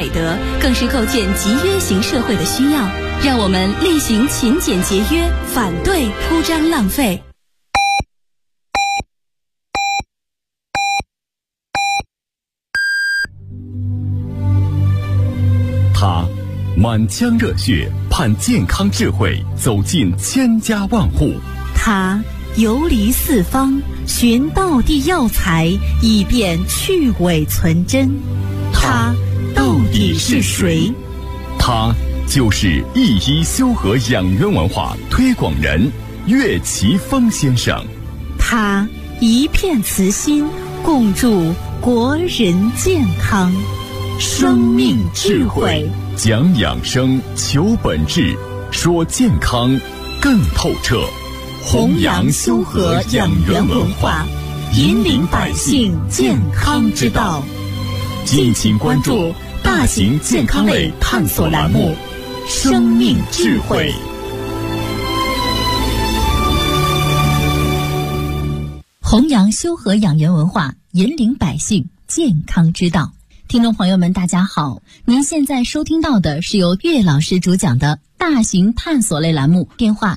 美德，更是构建集约型社会的需要。让我们厉行勤俭节约，反对铺张浪费。 他满腔热血盼健康智慧走进千家万户， 他游离四方寻道地药材，以便去伪存真。他到底是谁？ 他就是一一修和养元文化推广人岳奇峰先生。 他一片慈心，共筑国人健康。生命智慧， 讲养生，求本质，说健康更透彻。 弘扬修和养元文化，引领百姓健康之道。 敬请关注大型健康类探索栏目《生命智慧》。 弘扬修和养元文化，引领百姓健康之道。听众朋友们大家好，您现在收听到的是由岳老师主讲的大型探索类栏目，电话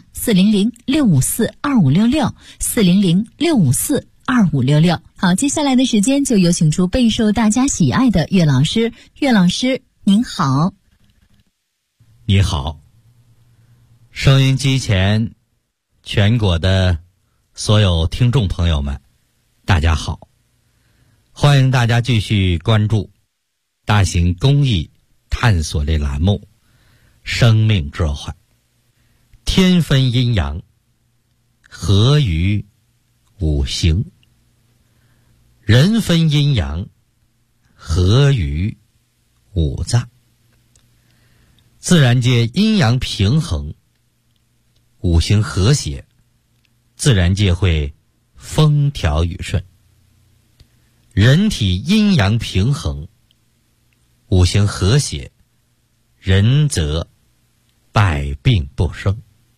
400-654-2566，400-654-2566。好，接下来的时间就有请出备受大家喜爱的岳老师。岳老师您好。 你好，收音机前全国的所有听众朋友们大家好，欢迎大家继续关注大型公益探索类栏目《生命智慧》。天分阴阳，合于五行；人分阴阳，合于五脏。自然界阴阳平衡，五行和谐，自然界会风调雨顺。人体阴阳平衡，五行和谐，人则百病不生。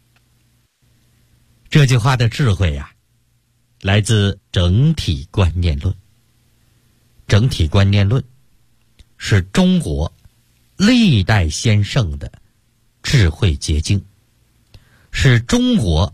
这句话的智慧呀，来自整体观念论。整体观念论是中国历代先圣的智慧结晶，是中国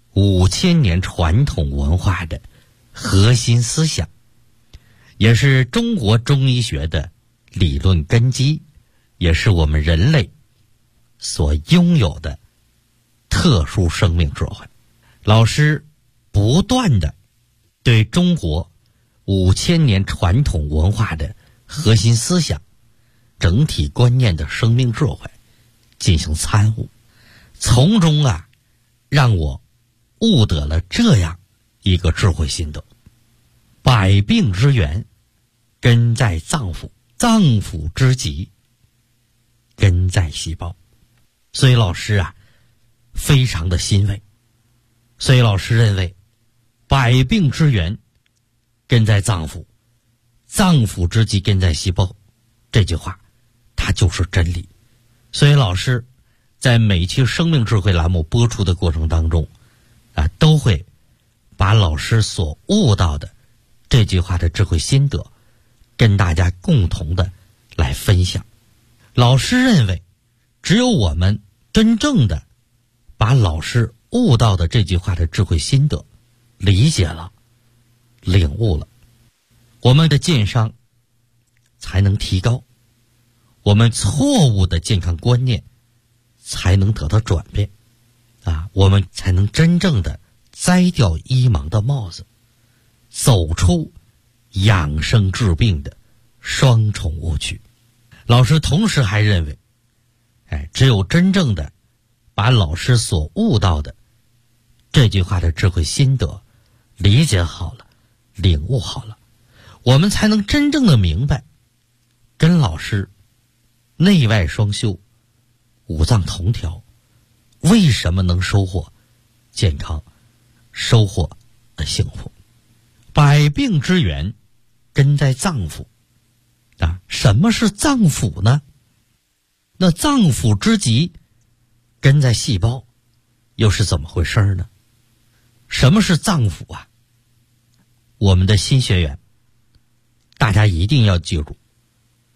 5000年传统文化的核心思想，也是中国中医学的理论根基，也是我们人类所拥有的特殊生命智慧。老师不断的对中国5000年传统文化的核心思想、整体观念的生命智慧进行参悟，从中让我悟得了这样一个智慧心得：百病之源根在脏腑，脏腑之疾根在细胞。所以老师非常的欣慰。所以老师认为，百病之源根在脏腑，脏腑之疾根在细胞，这句话它就是真理。所以老师在每期生命智慧栏目播出的过程当中都会把老师所悟到的这句话的智慧心得跟大家共同的来分享。老师认为，只有我们真正的把老师悟到的这句话的智慧心得理解了、领悟了，我们的健商才能提高，我们错误的健康观念才能得到转变我们才能真正的摘掉医盲的帽子，走出养生治病的双重误区。老师同时还认为，只有真正的把老师所悟到的这句话的智慧心得理解好了、领悟好了，我们才能真正的明白，跟老师内外双修、五脏同调，为什么能收获健康、收获幸福。百病之源根在脏腑什么是脏腑呢？那脏腑之疾根在细胞，又是怎么回事呢？什么是脏腑我们的新学员大家一定要记住，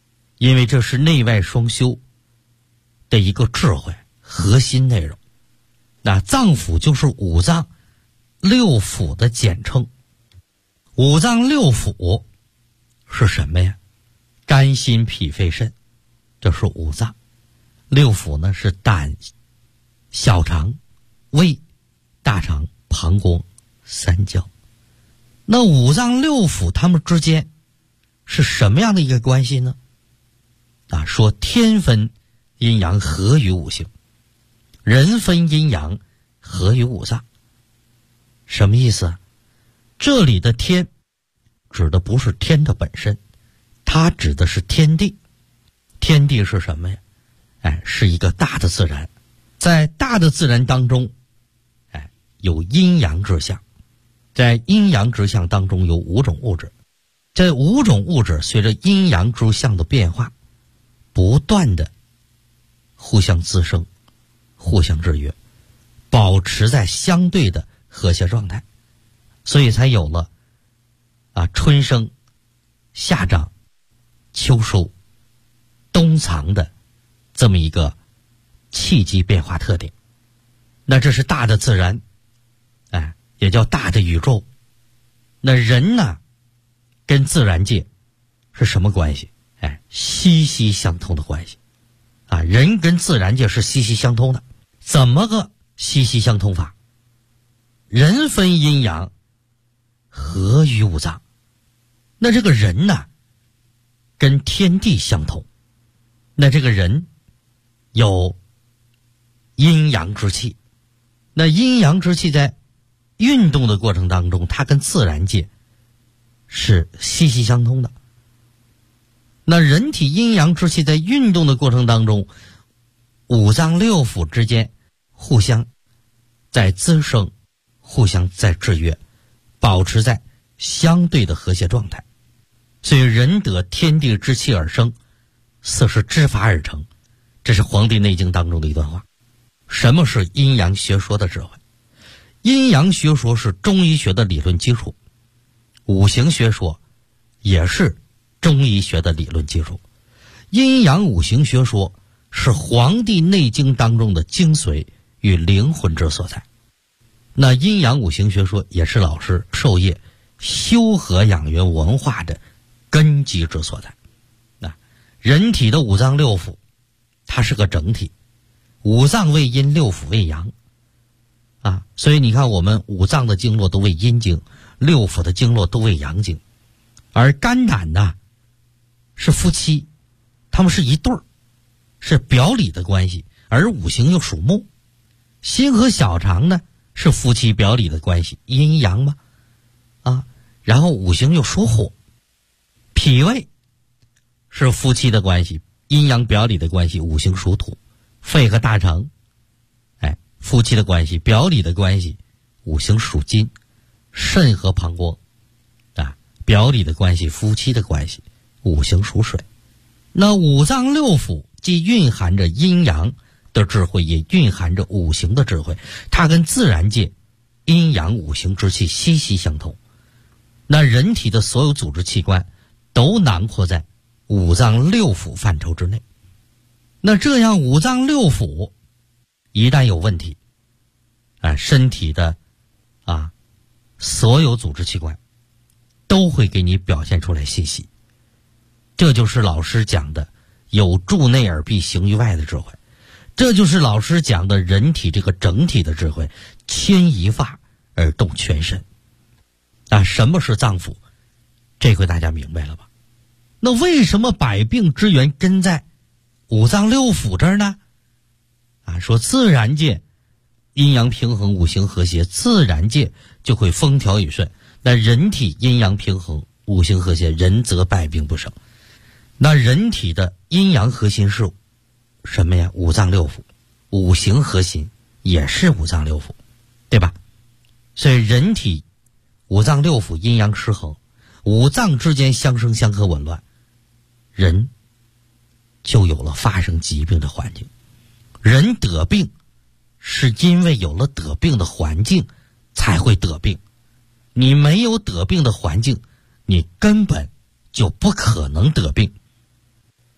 因为这是内外双修的一个智慧核心内容。那脏腑就是五脏六腑的简称。五脏六腑是什么呀？肝心脾肺肾，这是五脏。六腑呢是胆、小肠、胃、大肠、膀胱、三焦。那五脏六腑它们之间是什么样的一个关系呢？说天分阴阳合于五行，人分阴阳合于五脏。什么意思啊？这里的天指的不是天的本身，它指的是天地。天地是什么呀？是一个大的自然。在大的自然当中，有阴阳之象。在阴阳之象当中有5种物质。这5种物质随着阴阳之象的变化，不断的互相滋生，互相制约，保持在相对的和谐状态，所以才有了春生、夏长、秋收、冬藏的这么一个气机变化特点。那这是大的自然，也叫大的宇宙。那人呢，跟自然界是什么关系？息息相通的关系。人跟自然界是息息相通的。怎么个息息相通法？人分阴阳，合于五脏。那这个人呢，跟天地相通。那这个人有阴阳之气。那阴阳之气在运动的过程当中，它跟自然界是息息相通的。那人体阴阳之气在运动的过程当中，五脏六腑之间互相在滋生，互相在制约，保持在相对的和谐状态。所以人得天地之气而生，色是之法而成。这是《黄帝内经》当中的一段话。什么是阴阳学说的智慧？阴阳学说是中医学的理论基础，五行学说也是中医学的理论基础。阴阳五行学说是《黄帝内经》当中的精髓与灵魂之所在。那阴阳五行学说也是老师授业修和养元文化的根基之所在。人体的五脏六腑它是个整体，五脏为阴，六腑为阳。所以你看我们五脏的经络都为阴经，六腑的经络都为阳经。而肝胆呢是夫妻，他们是一对儿，是表里的关系。而五行又属木，心和小肠呢是夫妻表里的关系，阴阳嘛。然后五行又属火，脾胃是夫妻的关系，阴阳表里的关系，五行属土。肺和大肠夫妻的关系，表里的关系，五行属金。肾和膀胱表里的关系，夫妻的关系，五行属水。那五脏六腑既蕴含着阴阳的智慧，也蕴含着五行的智慧，它跟自然界阴阳五行之气息息相通。那人体的所有组织器官都囊括在五脏六腑范畴之内。那这样五脏六腑一旦有问题，身体的所有组织器官都会给你表现出来信息。这就是老师讲的有助内而必行于外的智慧，这就是老师讲的人体这个整体的智慧，牵一发而动全身。什么是脏腑？这回大家明白了吧？那为什么百病之源根在五脏六腑这儿呢？说自然界阴阳平衡，五行和谐，自然界就会风调雨顺。那人体阴阳平衡，五行和谐，人则百病不生。那人体的阴阳核心是什么呀？五脏六腑。五行核心也是五脏六腑，对吧？所以人体五脏六腑阴阳失衡，五脏之间相生相克紊乱，人就有了发生疾病的环境。人得病是因为有了得病的环境才会得病，你没有得病的环境，你根本就不可能得病。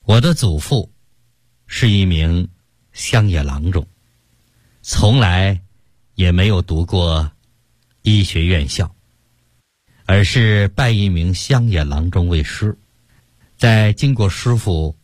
我的祖父是一名乡野郎中，从来也没有读过医学院校，而是拜一名乡野郎中为师，在经过师傅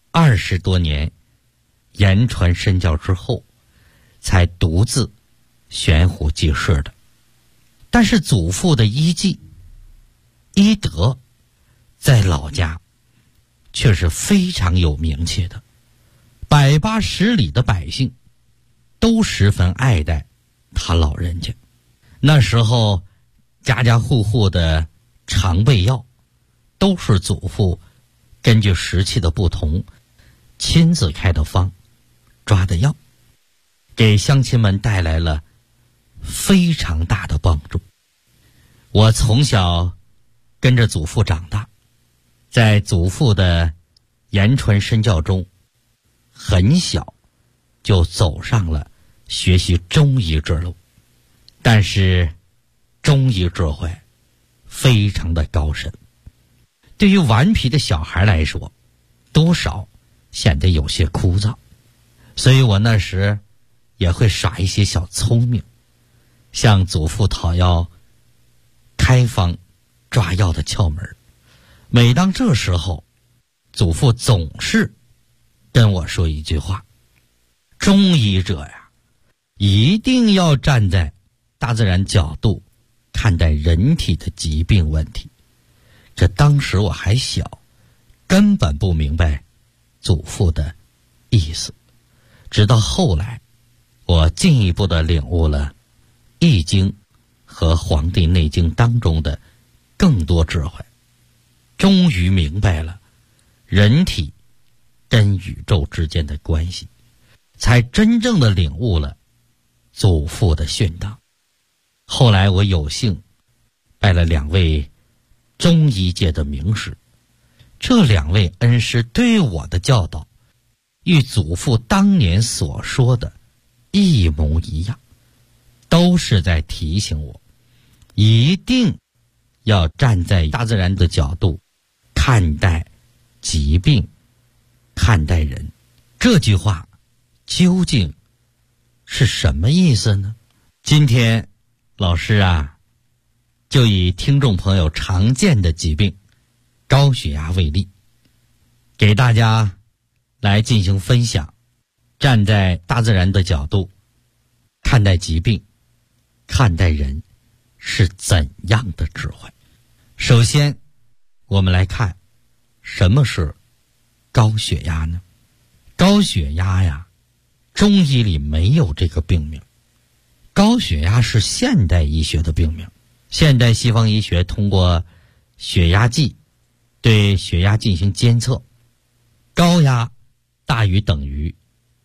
20多年言传身教之后，才独自悬壶济世的。但是祖父的医技医德在老家却是非常有名气的，百八十里的百姓都十分爱戴他老人家。那时候家家户户的常备药都是祖父根据时期的不同亲自开的方抓的药，给乡亲们带来了非常大的帮助。我从小跟着祖父长大，在祖父的言传身教中，很小就走上了学习中医之路。但是中医智慧非常的高深，对于顽皮的小孩来说，多少显得有些枯燥，所以我那时也会耍一些小聪明，向祖父讨要开方抓药的窍门。每当这时候，祖父总是跟我说一句话：中医者呀，一定要站在大自然角度看待人体的疾病问题。这当时我还小，根本不明白祖父的意思，直到后来我进一步的领悟了易经和黄帝内经当中的更多智慧，终于明白了人体跟宇宙之间的关系，才真正的领悟了祖父的训导。后来我有幸拜了2位中医界的名师，这2位恩师对我的教导与祖父当年所说的一模一样，都是在提醒我一定要站在大自然的角度看待疾病，看待人。这句话究竟是什么意思呢？今天老师就以听众朋友常见的疾病高血压为例，给大家来进行分享，站在大自然的角度看待疾病，看待人是怎样的智慧。首先我们来看什么是高血压呢？高血压中医里没有这个病名，高血压是现代医学的病名。现代西方医学通过血压计对血压进行监测，高压大于等于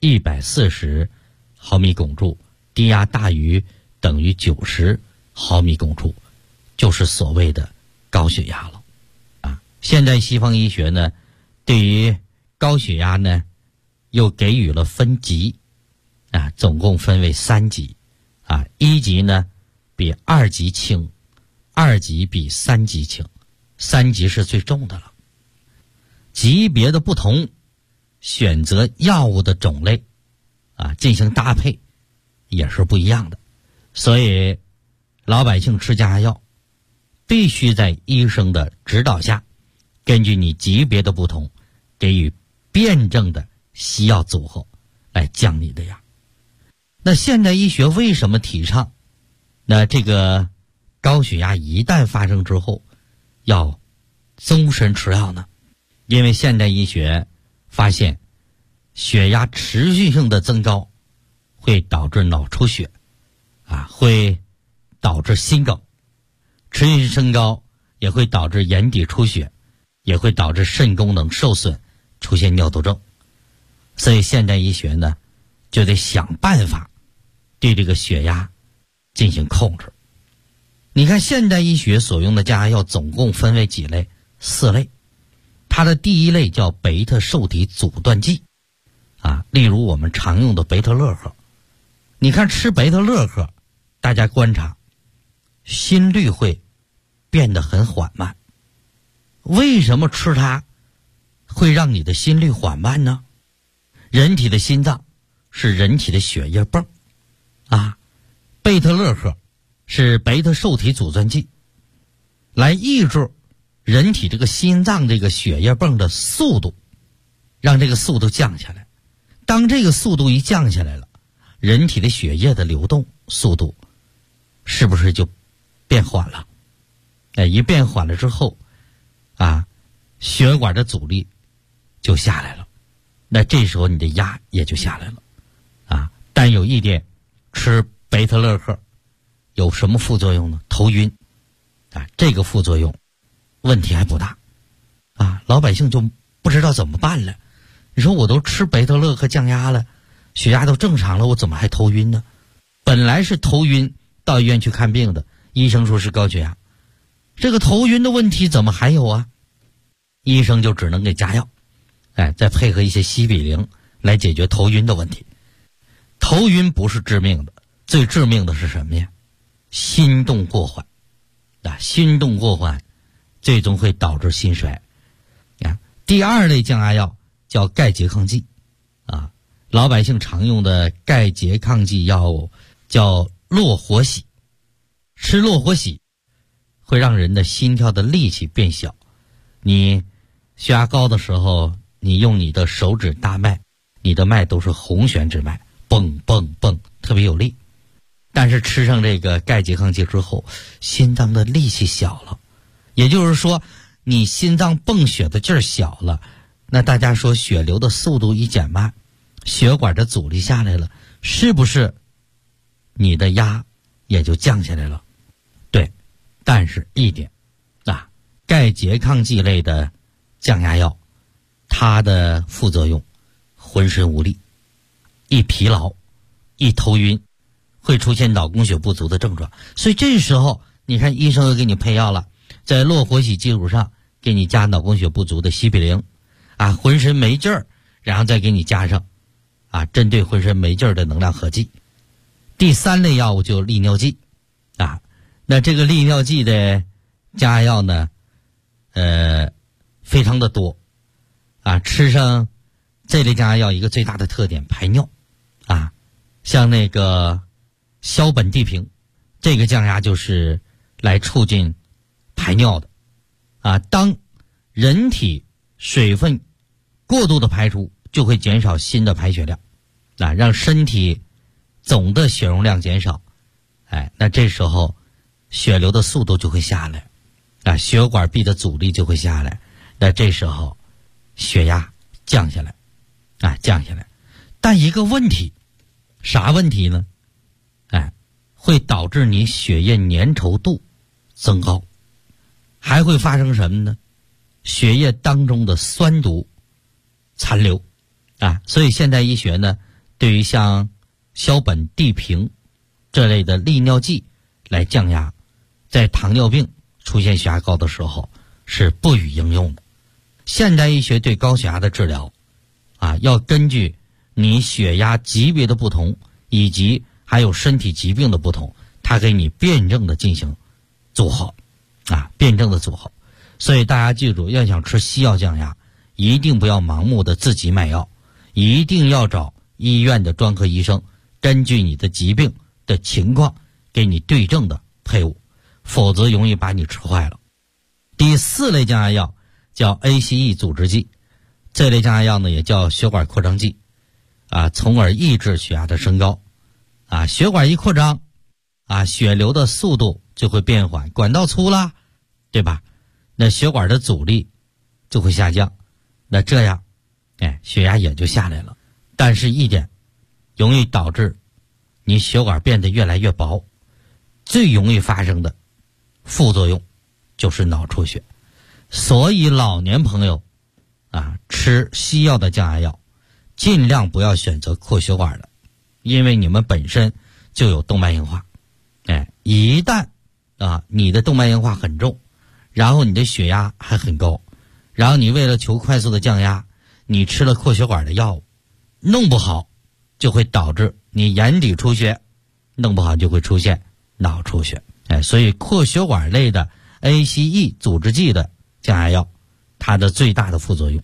140毫米汞柱，低压大于等于90毫米汞柱，就是所谓的高血压了。现代西方医学呢，对于高血压呢，又给予了分级，总共分为3级。1级呢比2级轻，2级比3级轻，3级是最重的了。级别的不同，选择药物的种类进行搭配也是不一样的。所以老百姓吃降压药必须在医生的指导下，根据你级别的不同，给予辩证的西药组合来降你的压。那现代医学为什么提倡那这个高血压一旦发生之后要终身吃药呢？因为现代医学发现血压持续性的增高会导致脑出血，会导致心梗，持续升高也会导致眼底出血，也会导致肾功能受损，出现尿毒症。所以现代医学呢就得想办法对这个血压进行控制。你看现代医学所用的降压药总共分为几类？4类。它的第一类叫贝塔受体阻断剂例如我们常用的贝塔乐克。你看吃贝塔乐克，大家观察心率会变得很缓慢。为什么吃它会让你的心率缓慢呢？人体的心脏是人体的血液泵啊，贝特勒克是贝塔受体阻断剂，来抑制人体这个心脏这个血液泵的速度，让这个速度降下来。当这个速度一降下来了，人体的血液的流动速度是不是就变缓了？一变缓了之后啊，血管的阻力就下来了，那这时候你的压也就下来了啊。但有一点，吃贝特勒克有什么副作用呢？头晕啊，这个副作用问题还不大啊，老百姓就不知道怎么办了。你说我都吃贝特勒克降压了，血压都正常了，我怎么还头晕呢？本来是头晕到医院去看病的，医生说是高血压，这个头晕的问题怎么还有啊？医生就只能给加药，再配合一些西比灵来解决头晕的问题。头晕不是致命的，最致命的是什么呀？心动过缓心动过缓最终会导致心衰第二类降压药叫钙拮抗剂啊，老百姓常用的钙拮抗剂药物叫络活喜。吃络活喜会让人的心跳的力气变小，你血压高的时候，你用你的手指大脉，你的脉都是红弦之脉，蹦蹦蹦，特别有力。但是吃上这个钙拮抗剂之后，心脏的力气小了，也就是说你心脏泵血的劲儿小了，那大家说血流的速度一减慢，血管的阻力下来了，是不是你的压也就降下来了？对，但是一点钙拮抗剂类的降压药，它的副作用浑身无力，一疲劳，一头晕，会出现脑供血不足的症状。所以这时候你看医生又给你配药了，在络活喜基础上给你加脑供血不足的西比灵浑身没劲儿，然后再给你加上针对浑身没劲儿的能量合剂。第三类药物就利尿剂那这个利尿剂的降压药呢非常的多吃上这类降压药一个最大的特点，排尿像那个硝苯地平，这个降压就是来促进排尿的当人体水分过度的排出，就会减少新的排血量让身体总的血容量减少那这时候血流的速度就会下来血管壁的阻力就会下来，那这时候血压降下来降下来。但一个问题，啥问题呢？会导致你血液粘稠度增高，还会发生什么呢？血液当中的酸毒残留所以现代医学呢，对于像硝苯地平这类的利尿剂来降压，在糖尿病出现血压高的时候是不予应用的。现代医学对高血压的治疗要根据你血压级别的不同，以及还有身体疾病的不同，它给你辩证的进行组合辩证的组合。所以大家记住，要想吃西药降压，一定不要盲目的自己买药，一定要找医院的专科医生，根据你的疾病的情况给你对症的配伍，否则容易把你吃坏了。第四类降压药叫 ACE 阻滞剂，这类降压药呢也叫血管扩张剂从而抑制血压的升高血管一扩张血流的速度就会变缓，管道粗了，对吧？那血管的阻力就会下降，那这样血压也就下来了。但是一点，容易导致你血管变得越来越薄，最容易发生的副作用就是脑出血。所以老年朋友吃西药的降压药尽量不要选择扩血管的，因为你们本身就有动脉硬化一旦你的动脉硬化很重，然后你的血压还很高，然后你为了求快速的降压，你吃了扩血管的药物，弄不好就会导致你眼底出血，弄不好就会出现脑出血所以扩血管类的 ACE 阻滞剂的降压药，它的最大的副作用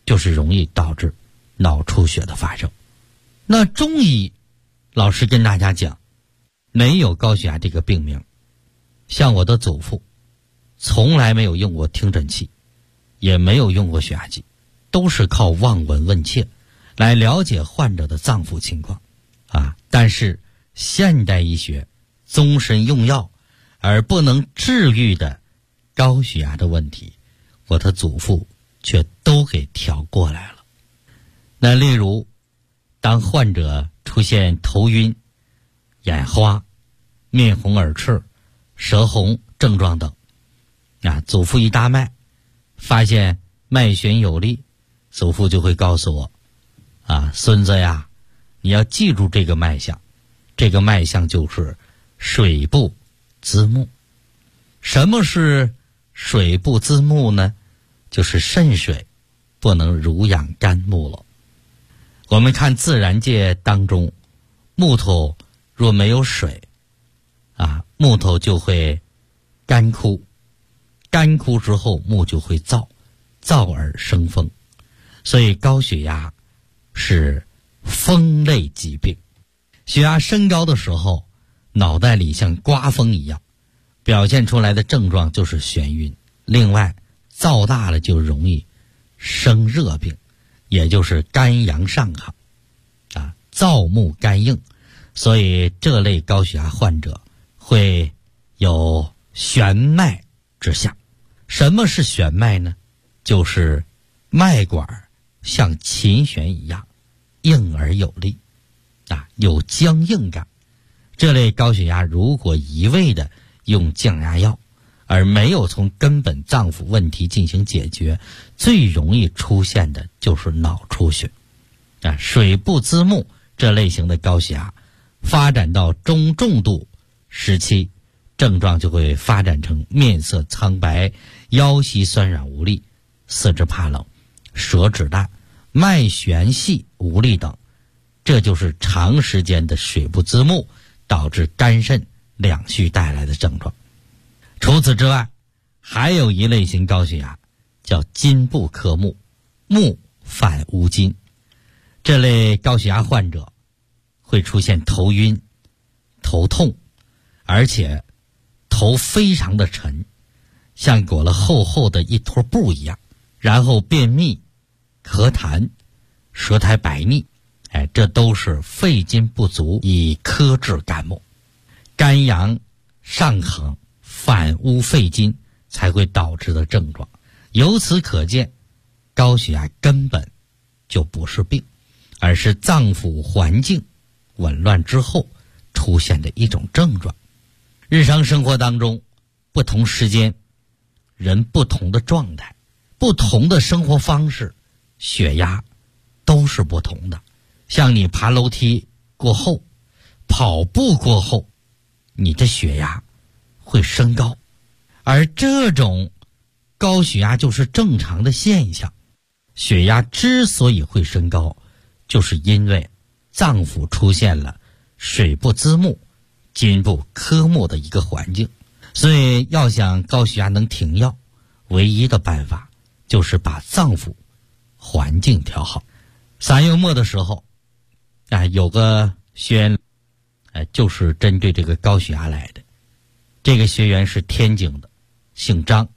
就是容易导致脑出血的发生。那中医老师跟大家讲，没有高血压这个病名。像我的祖父从来没有用过听诊器，也没有用过血压计，都是靠望闻问切来了解患者的脏腑情况但是现代医学终身用药而不能治愈的高血压的问题，我的祖父却都给调过来了。那例如当患者出现头晕、眼花、面红耳赤、舌红症状等祖父一搭脉发现脉弦有力，祖父就会告诉我孙子呀，你要记住这个脉象，这个脉象就是水不滋木。什么是水不滋木呢？就是肾水不能濡养肝木了。我们看自然界当中，木头若没有水木头就会干枯，干枯之后木就会燥，燥而生风。所以高血压是风类疾病。血压升高的时候，脑袋里像刮风一样，表现出来的症状就是眩晕。另外燥大了就容易生热病，也就是肝阳上亢燥木肝硬。所以这类高血压患者会有悬脉之象。什么是悬脉呢？就是脉管像琴弦一样硬而有力有僵硬感。这类高血压如果一味的用降压药而没有从根本脏腑问题进行解决，最容易出现的就是脑出血水不滋木这类型的高血压发展到中重度时期，症状就会发展成面色苍白、腰膝酸软无力、四肢怕冷、舌质淡、脉弦细无力等。这就是长时间的水不滋木导致肝肾两虚带来的症状。除此之外，还有一类型高血压叫筋不克木，木反无筋。这类高血压患者会出现头晕、头痛，而且头非常的沉，像裹了厚厚的一坨布一样，然后便秘、咳痰、舌苔白腻，这都是肺筋不足以克制肝木，肝阳上亢反污肺筋才会导致的症状。由此可见，高血压根本就不是病，而是脏腑环境紊乱之后出现的一种症状。日常生活当中，不同时间人不同的状态，不同的生活方式，血压都是不同的。像你爬楼梯过后，跑步过后，你的血压会升高，而这种高血压就是正常的现象。血压之所以会升高，就是因为脏腑出现了水不滋木、筋不克木的一个环境。所以要想高血压能停药，唯一的办法就是把脏腑环境调好。3月末的时候有个学员就是针对这个高血压来的。这个学员是天津的，姓张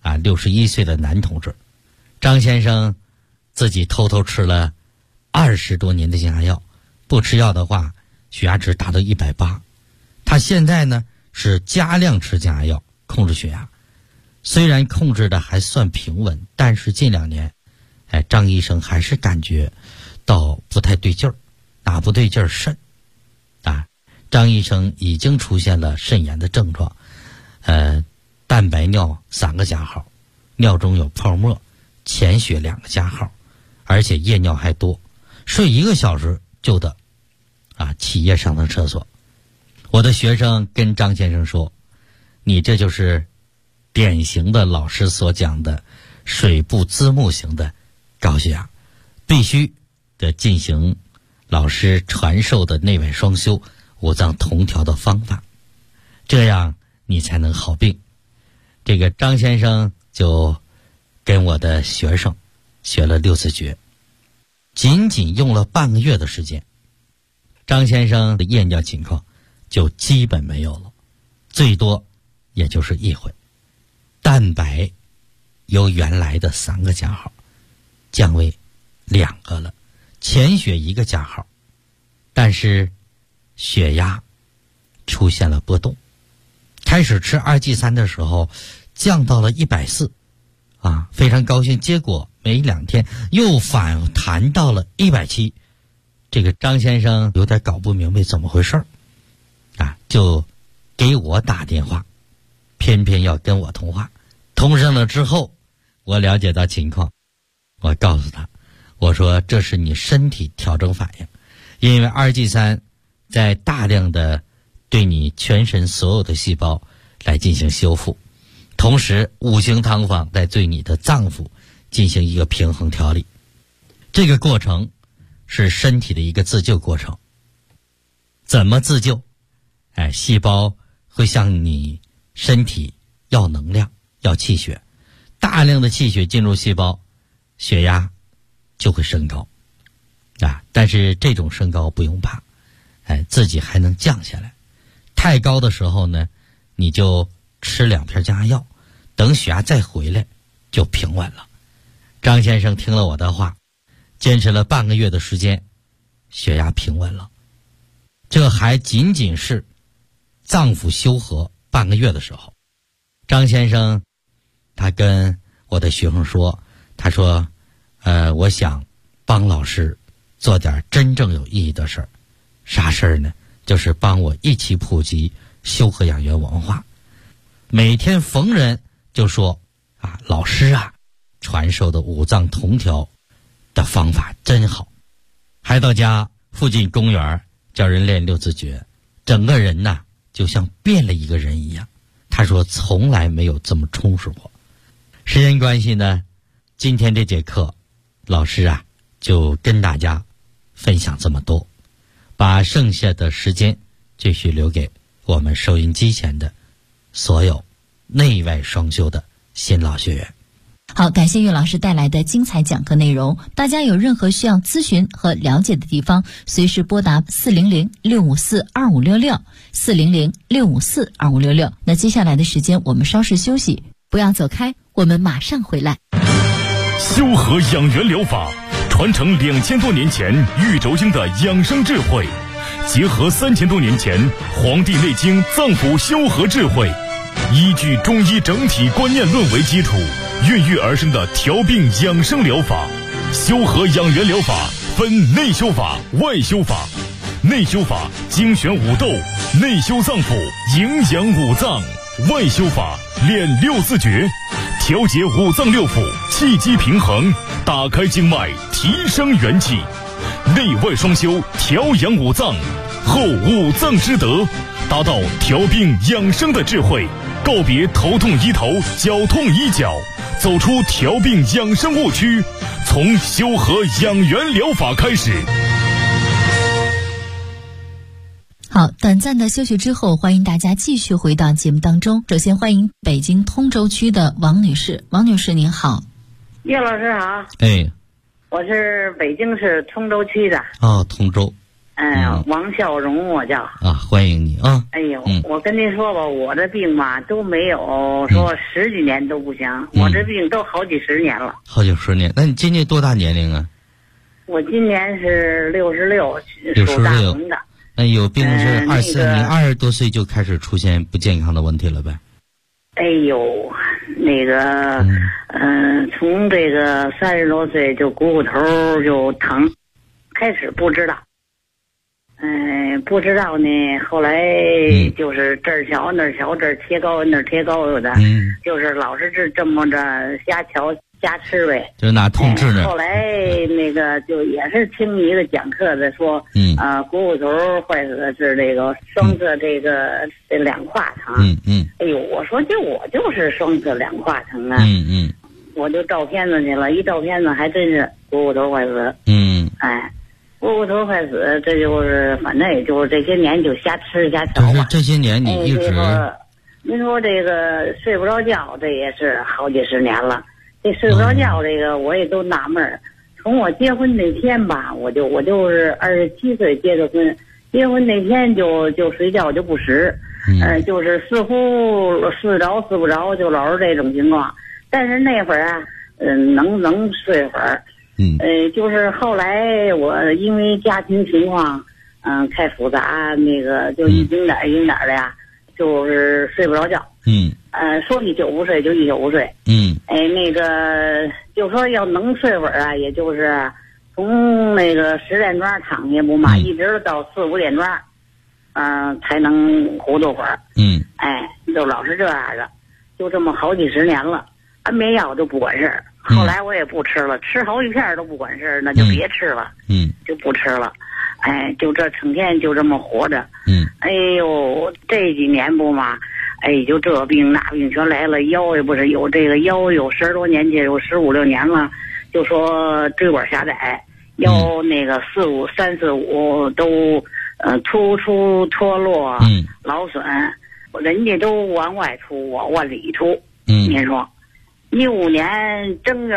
61岁的男同志。张先生自己偷偷吃了20多年的降压药，不吃药的话血压值达到180。他现在呢是加量吃降压药控制血压，虽然控制的还算平稳，但是近2年张医生还是感觉到不太对劲儿。哪不对劲儿？肾张医生已经出现了肾炎的症状，蛋白尿3个加号，尿中有泡沫，潜血2个加号，而且夜尿还多，睡1个小时就得起夜上趟厕所。我的学生跟张先生说，你这就是典型的老师所讲的水不滋木型的高血压，必须得进行老师传授的内外双修、五脏同调的方法，这样你才能好病。这个张先生就跟我的学生学了6字诀，仅仅用了半个月的时间，张先生的夜尿情况就基本没有了，最多也就是1回。蛋白由原来的3个加号降为2个了，潜血1个加号，但是血压出现了波动。开始吃2G3的时候降到了140啊，非常高兴。结果没2天又反弹到了170，这个张先生有点搞不明白怎么回事啊，就给我打电话，偏偏要跟我通话。通上了之后，我了解到情况，我告诉他，我说这是你身体调整反应，因为2G3在大量的对你全身所有的细胞来进行修复，同时5行汤方在对你的脏腑进行一个平衡调理，这个过程是身体的一个自救过程。怎么自救？细胞会向你身体要能量，要气血，大量的气血进入细胞，血压就会升高啊。但是这种升高不用怕，自己还能降下来。太高的时候呢，你就吃2片降压药，等血压再回来就平稳了。张先生听了我的话，坚持了半个月的时间，血压平稳了。这还仅仅是脏腑修和半个月的时候。张先生他跟我的学生说，他说我想帮老师做点真正有意义的事儿。啥事儿呢？就是帮我一起普及修和养元文化。每天逢人就说啊，老师啊，传授的五脏同调的方法真好。还到家附近公园教人练6字诀，整个人呐就像变了一个人一样。他说从来没有这么充实过。时间关系呢，今天这节课老师啊就跟大家分享这么多，把剩下的时间继续留给我们收音机前的所有内外双修的新老学员。 好，感谢岳老师带来的精彩讲课内容。大家有任何需要咨询和了解的地方，随时拨打400-654-2566，400-654-2566。那接下来的时间我们稍事休息，不要走开，我们马上回来。 修和养元疗法传承2000多年前玉轴经的养生智慧，结合3000多年前《黄帝内经》脏腑修和智慧，依据中医整体观念论为基础，孕育而生的调病养生疗法。修和养元疗法分内修法、外修法。内修法精选五斗，内修脏腑，营养五脏；外修法练6字诀，调节五脏六腑，气机平衡，打开经脉，提升元气。内外双修，调养五脏，后五脏之德，达到调病养生的智慧，告别头痛医头，脚痛医脚，走出调病养生误区，从修和养元疗法开始。 好，短暂的休息之后，欢迎大家继续回到节目当中。首先欢迎北京通州区的王女士。王女士您好。 岳老师好。我是北京市通州区的。 哦，通州。 王孝荣我叫。 啊，欢迎你啊。 哎呦，我跟您说吧，我这病吧都没有说10几年都不行，我这病都好几十年了。 好几十年？那你今年多大年龄啊？ 我今年是66，属大龙的。 那有病是你20多岁就开始出现不健康的问题了呗？ 哎呦，从这个30多岁就股骨头就疼，开始不知道，不知道呢，后来就是这儿瞧那儿瞧，这儿贴高那儿贴高的，就是老是这么着瞎瞧瞎吃呗， 就拿痛治呢。 后来就也是听一个讲课的说，股骨头坏死是这个双侧这两胯疼。哎呦，我说我就是双侧两胯疼啊。我就照片子去了，一照片子还真是股骨头坏死。股骨头坏死，这就是反正也就是这些年就瞎吃瞎瞧吧。 这些年你一直， 您说这个睡不着觉，这也是好几十年了。 这睡不着觉这个我也都纳闷儿。从我结婚那天吧，我就是27岁结的婚，结婚那天就睡觉就不使，就是似乎睡着睡不着，就老是这种情况。但是那会儿啊，能睡会儿，就是后来我因为家庭情况，太复杂，那个就一丁点的呀，就是睡不着觉。说一宿不睡就一宿不睡。那个就说要能睡会儿啊，也就是从那个10点钟躺下不嘛，一直到4、5点钟，才能糊涂会儿。就老是这样的，就这么好几十年了。安眠药都不管事儿，后来我也不吃了，吃好几片都不管事儿，那就别吃了。就不吃了。就这成天就这么活着。哎呦，这几年不嘛。就这病那病全来了，腰也不是有这个腰有10多年去，有15、16年了，就说椎管狭窄，腰那个3、4、5都突出脱落，劳损，人家都往外出，我往里出。您说，15年正月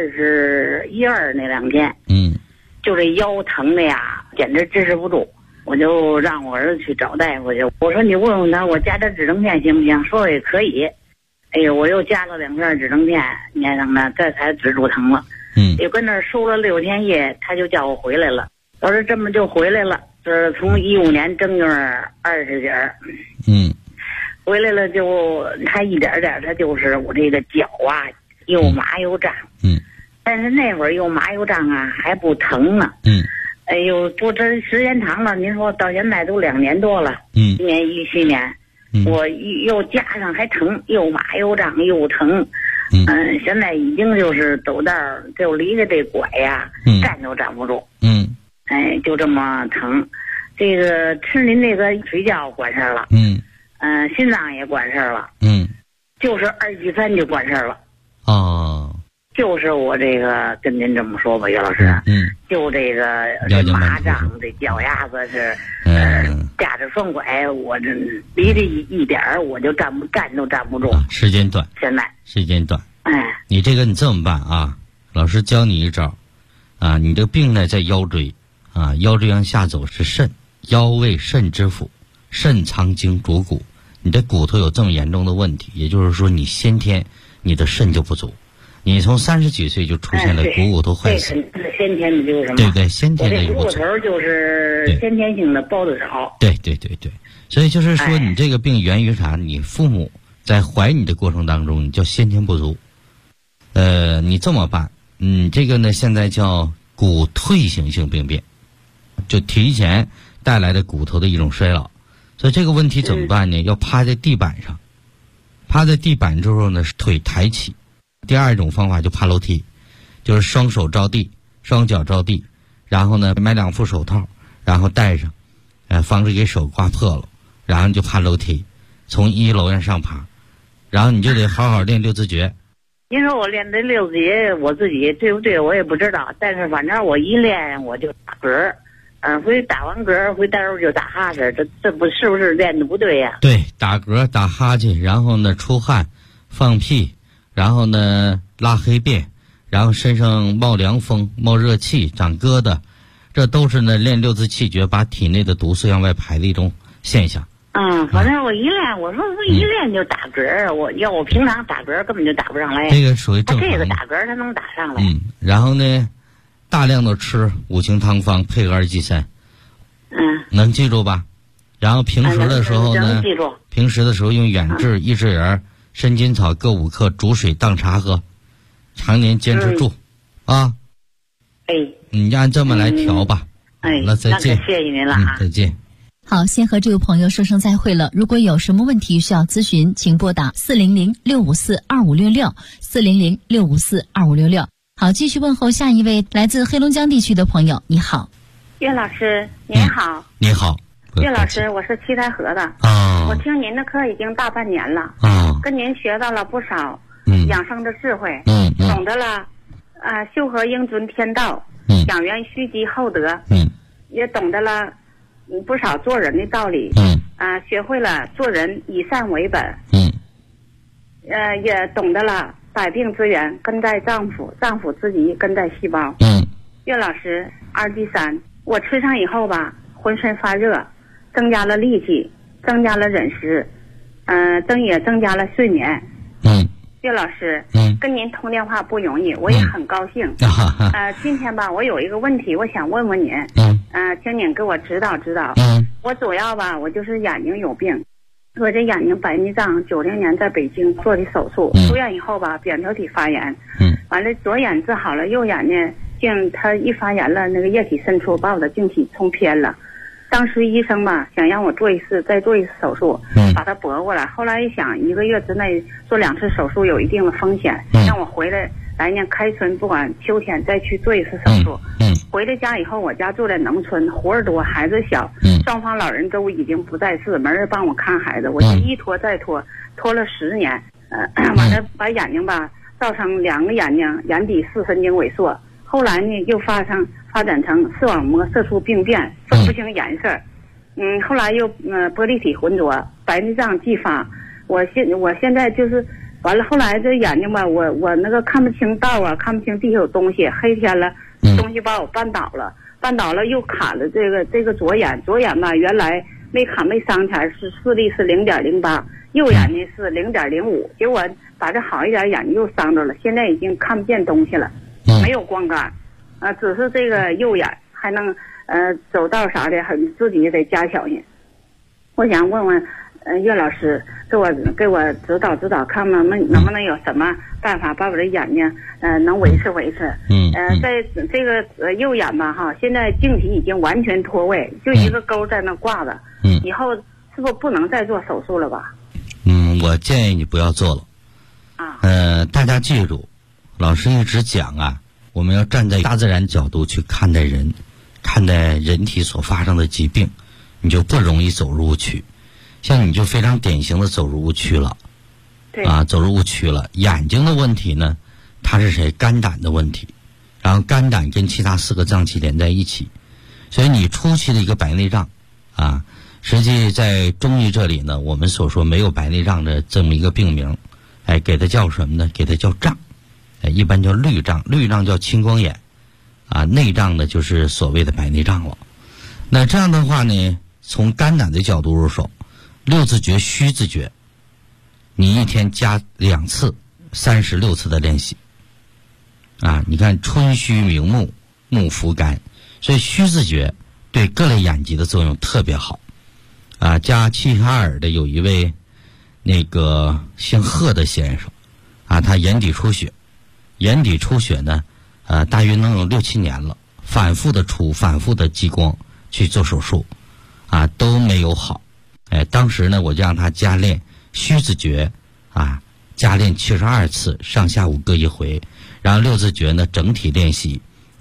21、22那2天，就这腰疼的呀，简直支持不住。我就让我儿子去找大夫去，我说你问问他，我加点止疼片行不行？说也可以。我又加了2片止疼片，你看什么？这才止住疼了。又跟那儿输了6天液，他就叫我回来了。我说这么就回来了，这从15年正月20节。回来了就他一点点，他就是我这个脚啊又麻又胀。但是那会儿又麻又胀啊，还不疼呢。哎呦，不，这时间长了，您说到现在都2年多了。今年17年，我又加上还疼，又麻又胀又疼。现在已经就是走道就离着这拐呀，站都站不住。就这么疼。这个吃您这个睡觉管事儿了。心脏也管事儿了。就是2级3就管事儿了。就是我这个跟您这么说吧，岳老师，就这个麻胀，这脚丫子是架着双拐，我这离这一点儿我就站都站不住。 时间短， 现在时间短。你这个你这么办啊？老师教你一招啊，你这个病呢在腰椎啊，腰椎往下走是肾，腰为肾之府，肾藏精主骨。你的骨头有这么严重的问题，也就是说你先天你的肾就不足。你从30几岁就出现了股骨头坏死， 这是先天的，就是什么？ 对对，先天的一个不足。 我这骨头就是先天性的包的少。 对，所以就是说你这个病源于啥？你父母在怀你的过程当中，你叫先天不足。你这么办，这个呢现在叫骨退行性病变，就提前带来的骨头的一种衰老。所以这个问题怎么办呢？要趴在地板上，趴在地板之后呢，腿抬起。第二种方法就爬楼梯，就是双手着地，双脚着地，然后呢买2副手套，然后戴上，防止给手刮破了，然后就爬楼梯，从1楼上爬，然后你就得好好练6字诀。 您说我练这6字诀，我自己对不对我也不知道，但是反正我一练我就打嗝，回打完嗝回待会儿就打哈欠，这不是不是练的不对呀？ 对，打嗝打哈欠，然后呢出汗放屁，然后呢拉黑便，然后身上冒凉风冒热气长疙瘩，这都是呢练6字气诀把体内的毒素向外排的一种现象。 反正我一练，我说一练就打嗝，我平常打嗝根本就打不上来。 这个属于正常。 这个打嗝它能打上来。 然后呢大量的吃5行汤方配合2剂3。能记住吧？然后平时的时候呢，平时的时候用远志、益智仁、参金草各5克煮水当茶喝，常年坚持住。你按这么来调吧。那再见。 谢谢您了啊。 再见。 好，先和这位朋友说声再会了。如果有什么问题需要咨询，请拨打400-654-2566，400-654-2566。好，继续问候下一位来自黑龙江地区的朋友。你好， 岳老师，您好。 你好， 岳老师，我是七台河的。我听您的课已经大半年了。跟您学到了不少养生的智慧。懂得了修和应遵天道，养元虚积厚德。也懂得了不少做人的道理。学会了做人以善为本。也懂得了百病之源根在脏腑，脏腑之疾根在细胞。岳老师，2第3，我吃上以后吧，浑身发热，增加了力气，增加了忍食，也增加了睡眠。岳老师，跟您通电话不容易，我也很高兴。今天吧，我有一个问题，我想问问您。请您给我指导指导。我主要吧，我就是眼睛有病，我这眼睛白内障，90年在北京做的手术，出院以后吧，扁桃体发炎。完了，左眼治好了，右眼呢，竟它一发炎了，那个液体渗出，把我的晶体冲偏了。当时医生吧想让我再做一次手术，把它驳过来。后来一想，1个月之内做2次手术有一定的风险，让我回来来年开春不管秋天再去做一次手术。回了家以后，我家住在农村，活儿多，孩子小，双方老人都已经不在世，没人帮我看孩子，我就一拖再拖，拖了10年。完了把眼睛吧造成2个眼睛眼底视神经萎缩，后来呢又发展成视网膜色素病变，分不清颜色。后来又玻璃体浑浊，白内障继发。我现在就是完了，后来这眼睛吧，我那个看不清道啊，看不清地下有东西，黑天了，东西把我绊倒了，又砍了这个左眼吧，原来没砍没伤前视力是0.08，右眼呢是0.05，结果把这好一点眼睛又伤着了，现在已经看不见东西了，没有光感，只是这个右眼还能走道啥的，还自己也得加小心。我想问问岳老师，给我指导指导，看能不能有什么办法把我的眼睛能维持。在这个右眼吧哈，现在晶体已经完全脱位，就一个钩在那挂着。以后是不能再做手术了吧？ 我建议你不要做了。大家记住，老师一直讲啊，我们要站在大自然角度去看待人，看待人体所发生的疾病，你就不容易走入误区。像你就非常典型的走入误区了。走入误区了。眼睛的问题呢，它是肝胆的问题，然后肝胆跟其他4个脏器连在一起，所以你初期的一个白内障实际在中医这里呢，我们所说没有白内障的这么一个病名，给它叫什么呢？给它叫障，一般叫绿障，绿障叫青光眼，内障呢就是所谓的白内障了。那这样的话呢，从肝胆的角度入手，6字诀、虚字诀，你一天加2次，36次的练习。你看春虚明目，目伏肝，所以虚字诀对各类眼疾的作用特别好。加齐齐哈尔的有一位那个姓贺的先生，他眼底出血呢，大约能有6、7年了，反复的激光去做手术，都没有好。当时呢，我就让他加练虚字诀，加练72次，上下午各一回，然后6字诀呢整体练习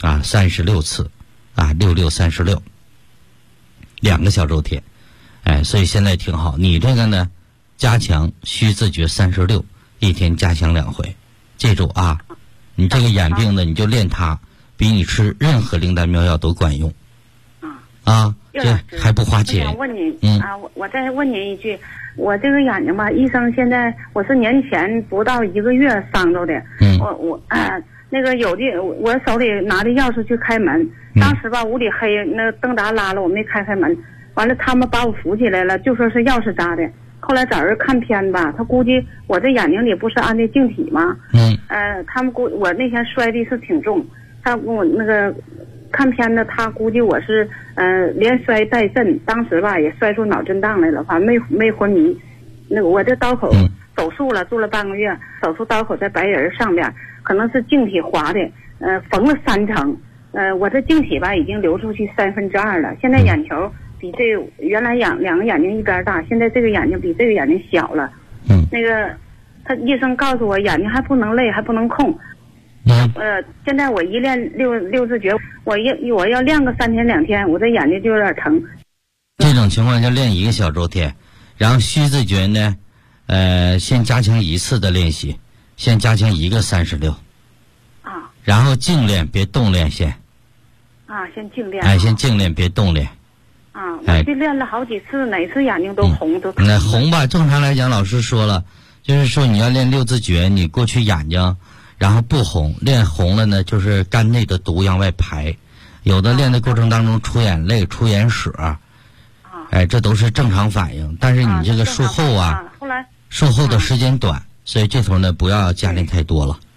36次，6636，2个小周天。所以现在挺好。你这个呢，加强虚字诀36，一天加强2回。记住你这个眼病呢，你就练它，比你吃任何灵丹妙药都管用。这还不花钱。 我想问您我再问您一句，我这个眼睛吧，医生现在我是年前不到1个月伤着的。我那个有的我手里拿的钥匙去开门，当时吧屋里黑，那灯闸拉了，我没开门。完了，他们把我扶起来了，就说是钥匙扎的。后来找人看片吧，他估计我这眼睛里不是安的晶体吗？他们我那天摔的是挺重，他我那个看片的，他估计我是连摔带震，当时吧也摔出脑震荡来了，反正没昏迷。那个我这刀口手术了，住了半个月，手术刀口在白人上边，可能是晶体滑的，缝了3层。我这晶体吧已经流出去2/3了，现在眼球比这原来2个眼睛一边大，现在这个眼睛比这个眼睛小了。那个他医生告诉我，眼睛还不能累，还不能空。现在我一练六字诀，我要练个3天2天，我这眼睛就有点疼。 这种情况下练1个小周天，然后虚字诀呢，先加强1次的练习，先加强1个36。然后静练，别动练先。 先静练。 先静练，别动练。 我去练了好几次，哪次眼睛都红，都疼。 那红吧，正常来讲，老师说了， 就是说你要练六字诀，你过去眼睛然后不红，练红了呢就是肝内的毒往外排，有的练的过程当中出眼泪出眼屎，这都是正常反应。但是你这个术后后来术后的时间短，所以这头呢不要加练太多了。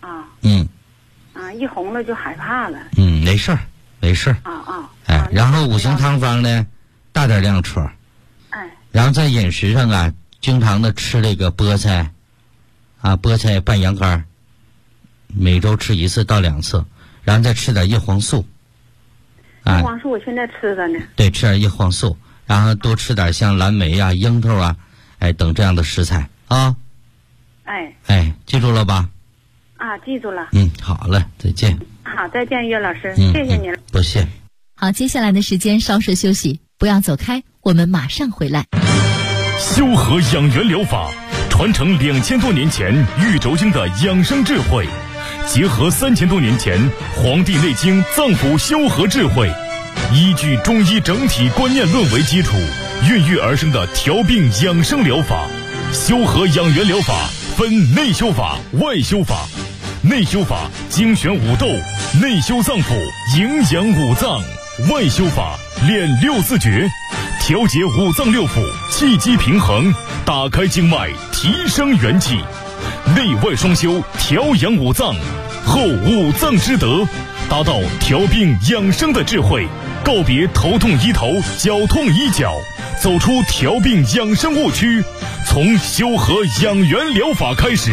一红了就害怕了。 没事儿没事儿。然后五行汤方呢大点量吃。然后在饮食上啊，经常的吃这个菠菜菠菜拌羊肝，每周吃1次到2次，然后再吃点叶黄素。 叶黄素我现在吃着呢。 对，吃点叶黄素，然后多吃点像蓝莓啊、樱桃啊，等这样的食材啊。记住了吧？ 记住了。 好了，再见。 好，再见，岳老师，谢谢您了。 不谢。 好，接下来的时间稍事休息，不要走开，我们马上回来。 修和养元疗法传承2000多年前玉轴经的养生智慧，结合3000多年前《黄帝内经》脏腑修和智慧，依据中医整体观念论为基础，孕育而生的调病养生疗法。修和养元疗法分内修法、外修法。内修法精选五斗，内修脏腑，营养五脏；外修法练六字诀，调节五脏六腑，气机平衡，打开经脉，提升元气。内外双修，调养五脏，后五脏之德，达到调病养生的智慧。告别头痛医头，脚痛医脚，走出调病养生误区，从修和养元疗法开始。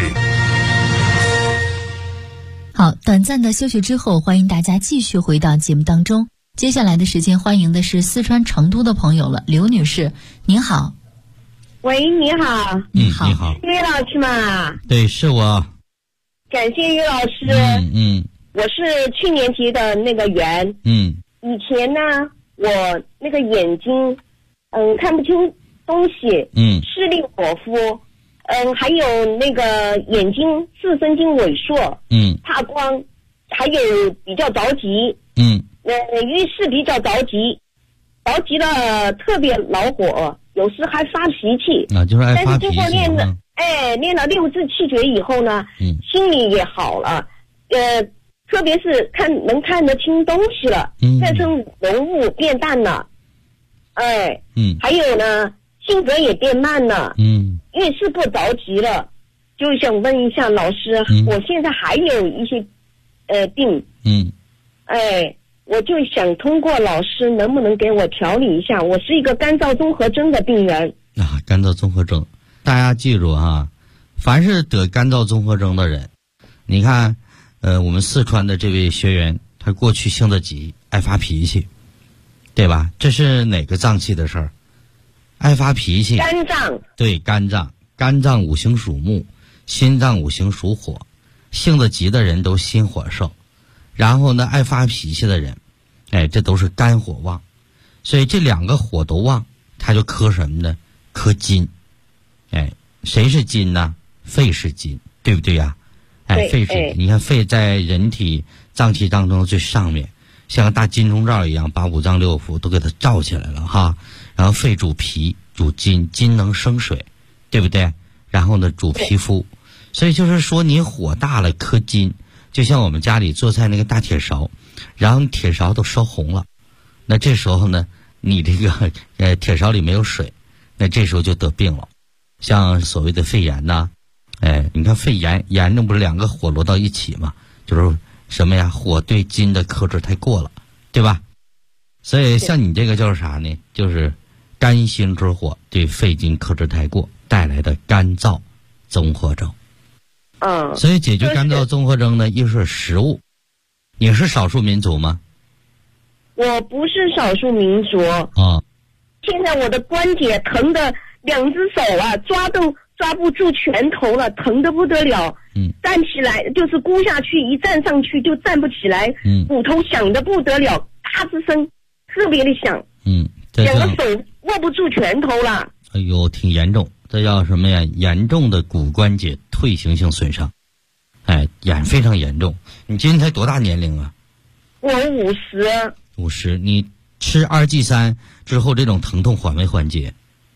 好，短暂的休息之后，欢迎大家继续回到节目当中。接下来的时间，欢迎的是四川成都的朋友了，刘女士，您好。 喂，你好。 你好。 岳老师嘛？ 对，是我。 感谢岳老师。我是去年提的那个缘。以前呢，我那个眼睛，看不清东西。视力模糊。还有那个眼睛视神经萎缩，怕光，还有比较着急，遇事比较着急了特别恼火，有时还发脾气。 就是爱发脾气。 但是经过练了六字气诀以后呢，心里也好了，特别是能看得清东西了，再生浓雾变淡了，还有呢，性格也变慢了，遇事不着急了，就想问一下老师，我现在还有一些病，我就想通过老师能不能给我调理一下，我是一个干燥综合征的病人。 干燥综合征，大家记住凡是得干燥综合征的人，你看我们四川的这位学员，他过去性子急，爱发脾气，对吧？这是哪个脏器的事儿？爱发脾气。 肝脏。对， 肝脏五行属木，心脏五行属火，性子急的人都心火盛，然后呢爱发脾气的人，这都是肝火旺，所以这两个火都旺，他就克什么呢？克金。谁是金呢？肺是金，对不对呀？肺是，你看肺在人体脏器当中最上面，像个大金钟罩一样，把五脏六腑都给它罩起来了哈。然后肺主脾，主金，金能生水，对不对？然后呢主皮肤，所以就是说你火大了克金，就像我们家里做菜那个大铁勺，然后铁勺都烧红了，那这时候呢你这个铁勺里没有水，那这时候就得病了。像所谓的肺炎呐，你看肺炎炎症不是两个火落到一起吗？就是什么呀？火对金的克制太过了，对吧？所以像你这个就是啥呢？就是肝心之火对肺经克制太过带来的干燥综合征。所以解决干燥综合征呢，一是食物。你是少数民族吗？ 我不是少数民族。现在我的关节疼的两只手抓不住拳头了，疼得不得了。站起来就是箍下去，一站上去就站不起来。骨头响得不得了，咔吱声特别的响。两个手握不住拳头了。 哎呦，挺严重，这叫什么呀？严重的骨关节退行性损伤。非常严重。你今年才多大年龄啊？ 我50。 你吃2G3之后，这种疼痛缓没缓解？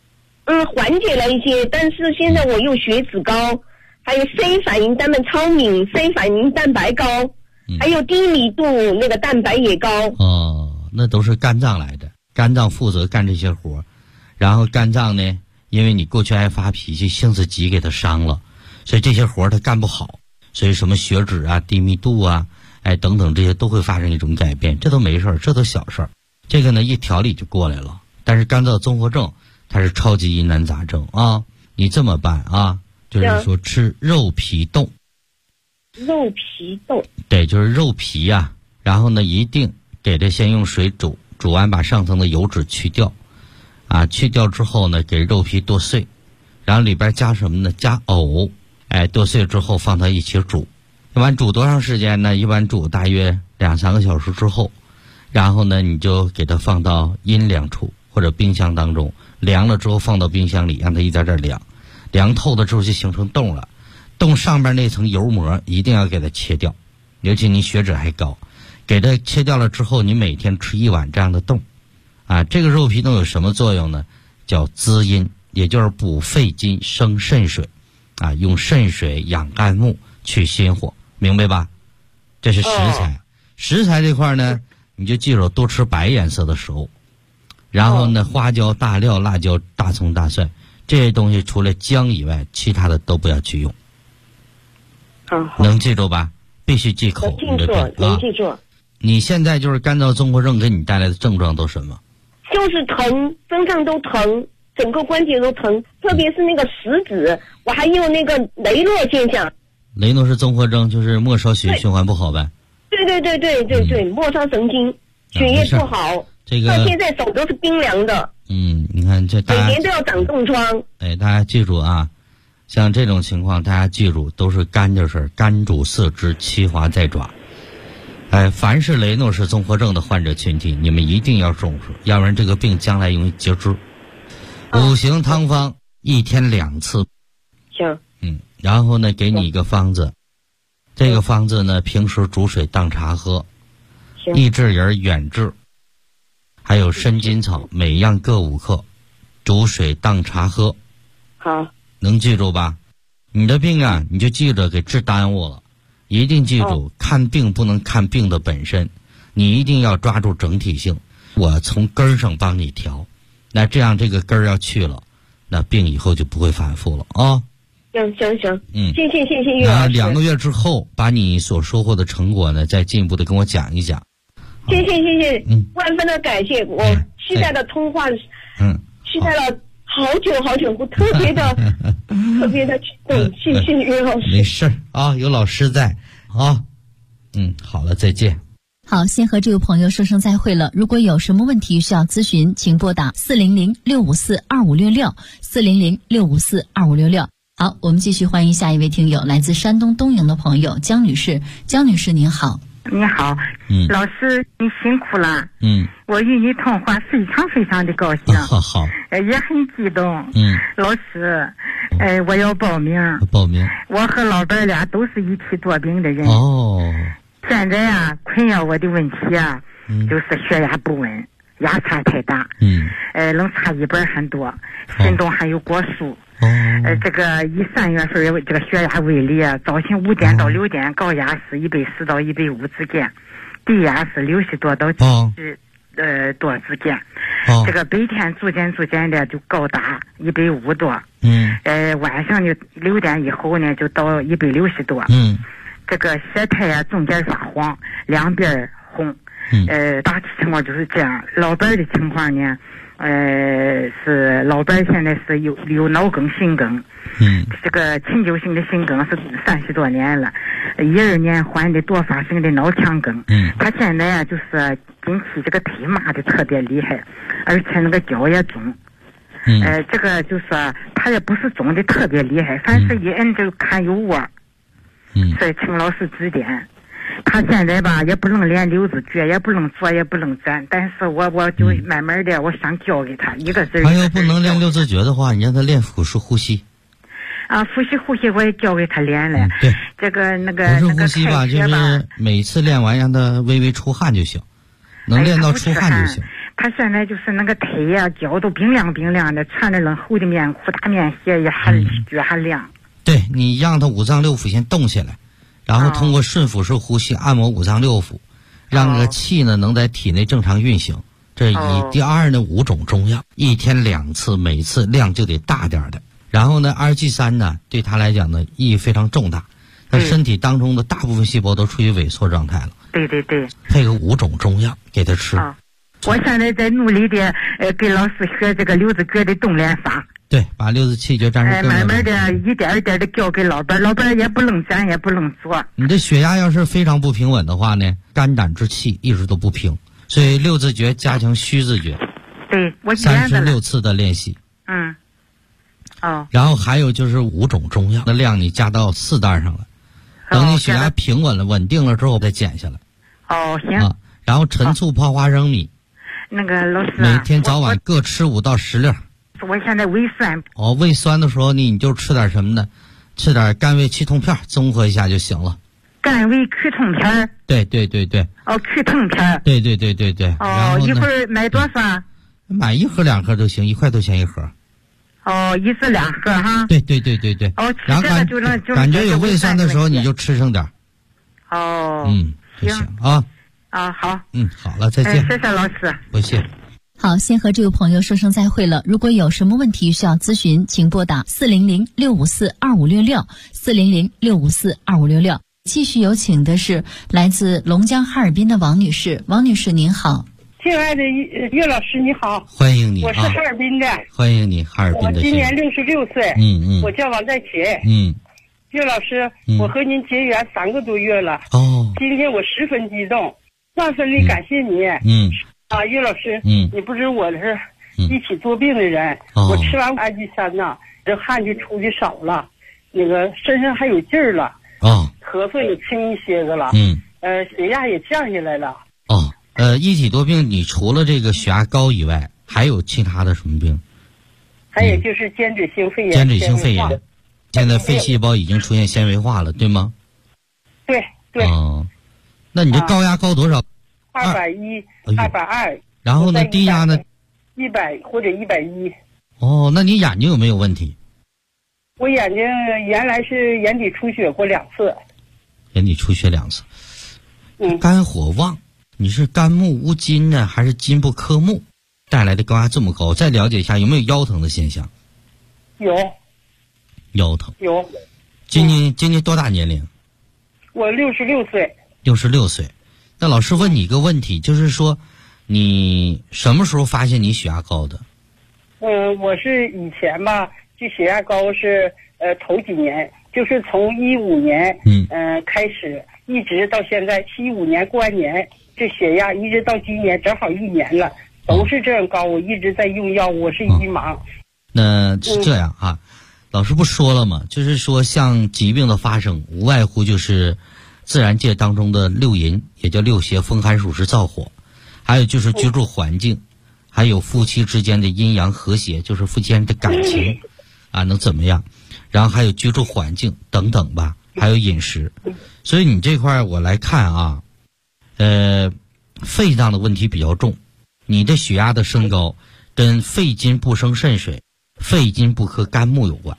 缓解了一些，但是现在我又血脂高，还有 C 反应蛋白超敏 ，C 反应蛋白高，还有低密度那个蛋白也高。 哦，那都是肝脏来的，肝脏负责干这些活，然后肝脏呢，因为你过去爱发脾气，性子急给它伤了，所以这些活它干不好，所以什么血脂啊、低密度啊，等等这些都会发生一种改变，这都没事，这都小事儿。这个呢一调理就过来了。但是干燥综合症它是超级疑难杂症啊，你这么办啊，就是说吃肉皮冻。 肉皮冻， 对，就是肉皮呀，然后呢一定给它先用水煮，煮完把上层的油脂去掉，去掉之后呢，给肉皮剁碎，然后里边加什么呢？加藕，剁碎之后放到一起煮。一般煮多长时间呢？一般煮大约2-3个小时之后，然后呢你就给它放到阴凉处或者冰箱当中，凉了之后放到冰箱里，让它一点点凉，凉透了之后就形成冻了。冻上边那层油膜一定要给它切掉，尤其你血脂还高，给它切掉了之后，你每天吃1碗这样的冻。这个肉皮冻有什么作用呢？叫滋阴，也就是补肺经、生肾水，用肾水养肝木，去心火，明白吧？这是食材。食材这块呢，你就记住多吃白颜色的食物，然后呢，花椒、大料、辣椒、大葱、大蒜这些东西除了姜以外，其他的都不要去用。能记住吧？必须忌口。 能记住。 你现在就是干燥综合症给你带来的症状都什么？ 就是疼，身上都疼，整个关节都疼，特别是那个食指，我还有那个雷诺现象。 雷诺是综合症，就是末梢血液循环不好呗。 对，末梢神经血液不好。 这个到现在手都是冰凉的。 你看这每年都要长冻疮。 大家记住啊，像这种情况大家记住都是肝的事，肝主四肢，七华在爪。凡是雷诺氏综合症的患者群体，你们一定要重视，要不然这个病将来容易截肢。5行汤方1天2次。 行。 然后呢，给你一个方子，这个方子呢，平时煮水当茶喝。益智仁、远志，还有参金草，每样各5克，煮水当茶喝。 好。 能记住吧？你的病啊，你就记着给治耽误了。一定记住，看病不能看病的本身，你一定要抓住整体性。我从根儿上帮你调，那这样这个根儿要去了，那病以后就不会反复了啊。 行，谢谢岳老师。 2个月之后，把你所收获的成果呢，再进一步的跟我讲一讲。 谢谢，万分的感谢，我期待的通话，期待了好久，我特别的激动，谢谢岳老师。 没事啊，有老师在啊。好了，再见。 好，先和这位朋友说声再会了。如果有什么问题需要咨询，请拨打400-654-2566 400-654-2566。好，我们继续欢迎下一位听友，来自山东东营的朋友江女士。江女士您好。 你好，老师你辛苦了。我与你通话非常的高兴。 好， 也很激动。老师，我要报名。我和老伴俩都是一体多病的人。现在啊，困扰我的问题啊，就是血压不稳，压差太大。能差100很多，心中还有过数。这个以3月份这个血压为例啊，早晨5点到6点，高压是140到150之间，低压是60多到70多之间。这个白天逐渐的就高达150多。晚上就6点以后呢，就到160多。这个血态啊，中间发黄，两边红。大体情况就是这样。老伴的情况呢，是老伴现在是有脑梗、心梗。这个陈旧性的心梗是30多年了，12年患的多发性的脑腔梗。他现在啊，就是近期这个腿麻的特别厉害，而且那个脚也肿。这个就说他也不是肿的特别厉害，凡是一摁就看有窝。所以请老师指点。他现在吧也不能练溜子脚，也不能坐，也不能站，但是我就慢慢的我想教给他一个字。 他要不能练溜子脚的话，你让他练腹式呼吸。 腹式呼吸我也教给他练了。 对， 这个腹式呼吸吧，就是每次练完让他微微出汗就行，能练到出汗就行。 他现在就是那个腿呀、脚都冰凉冰凉的，穿着冷厚的棉裤、大棉鞋也脚还凉。 对，你让他五脏六腑先动起来，然后通过顺腹式呼吸按摩五脏六腑，让这个气呢能在体内正常运行。这一。第二呢，5种中药，1天2次，每次量就得大点的。然后呢，2G3呢对他来讲呢意义非常重大，他身体当中的大部分细胞都处于萎缩状态了。 对对对。 配个5种中药给他吃。 我现在在努力的给老师学这个六字诀的动练法。 对，把六字气诀战士慢慢的一点一点的教给老伴，老伴也不愣讲也不愣做。 你的血压要是非常不平稳的话呢，肝胆之气一直都不平，所以六字诀加强虚字诀。 对，我 36次的练习。然后还有就是5种中药的量你加到4袋上了，等你血压平稳了稳定了之后再减下来。 行。 然后陈醋泡花生米， 那个老师每天早晚各吃5到10粒。 我现在胃酸。 胃酸的时候你就吃点什么呢？吃点甘味祛痛片，综合一下就行了。 甘味祛痛片？ 对对对对。 祛痛片。 对对对对对。 一会儿买多少？ 买1盒2盒都行，1块多钱1盒。 1次2盒哈。 对对对对对。然后感觉有胃酸的时候你就吃上点。行啊。 好。 好了，再见。 谢谢老师。 不谢。 好，先和这位朋友说声再会了。如果有什么问题需要咨询，请拨打400-654-2566，400-654-2566。继续有请的是来自龙江哈尔滨的王女士。王女士您好。 亲爱的岳老师你好。 欢迎你。 我是哈尔滨的。 欢迎你，哈尔滨的。 我今年66岁。我叫王在勤。岳老师，我和您结缘3个多月了。今天我十分激动，万分的感谢你。岳老师，你不知我是一起作病的人，我吃完2G3呐，这汗就出的少了，那个身上还有劲儿了，咳嗽也轻一些个了，血压也降下来了。 一体多病，你除了这个血压高以外，还有其他的什么病？ 还有就是间质性肺炎。 间质性肺炎，现在肺细胞已经出现纤维化了，对吗？ 对对。 那你这高压高多少 ？210、220。 然后呢，低压呢 ？100或者110。 那你眼睛有没有问题？ 我眼睛原来是眼底出血过2次。 眼底出血2次。肝火旺，你是肝木无金呢，还是金不克木带来的高压这么高？再了解一下有没有腰疼的现象？ 有。 腰疼。 有。 今年多大年龄？ 我66岁。 66岁。那老师问你一个问题，就是说你什么时候发现你血压高的？ 我是以前吧，就血压高是头几年，就是从15年开始，一直到现在75年过完年，这血压一直到今年正好1年了，都是这样高。我一直在用药，我是一忙。 那是这样啊，老师不说了吗？就是说像疾病的发生，无外乎就是自然界当中的6淫，也叫6邪，风寒暑湿燥火，还有就是居住环境，还有夫妻之间的阴阳和谐，就是夫妻间的感情能怎么样，然后还有居住环境等等吧，还有饮食。所以你这块我来看啊，肺脏的问题比较重，你的血压的升高跟肺金不生肾水，肺金不克肝木有关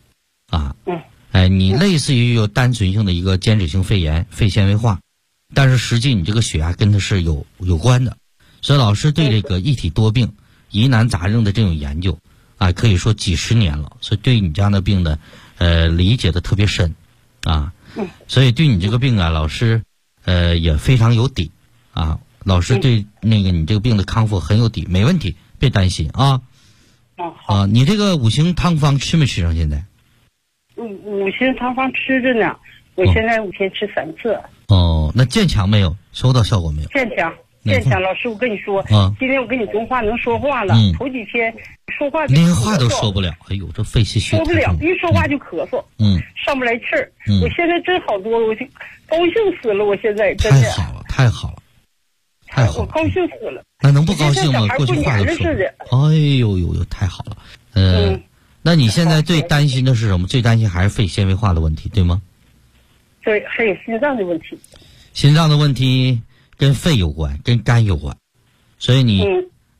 你类似于有单纯性的一个间质性肺炎、肺纤维化，但是实际你这个血压跟它是有关的。所以老师对这个一体多病、疑难杂症的这种研究可以说几十年了，所以对你这样的病呢理解的特别深所以对你这个病老师也非常有底老师对那个你这个病的康复很有底，没问题，别担心好。你这个5行汤方吃没吃上？现在 5行汤方吃着呢，我现在5天吃3次。 那健强没有？收到效果没有？ 健强。老师，我跟你说，今天我跟你通话能说话了，头几天说话就连话都说不了。哎呦，这肺气虚， 说不了，一说话就咳嗽，上不来气儿。我现在真好多了，我就高兴死了。我现在真的太好了， 我高兴死了。 那能不高兴吗？过去话都说。哎呦，太好了。那你现在最担心的是什么？最担心还是肺纤维化的问题，对吗？ 对，还有心脏的问题。 心脏的问题跟肺有关，跟肝有关，所以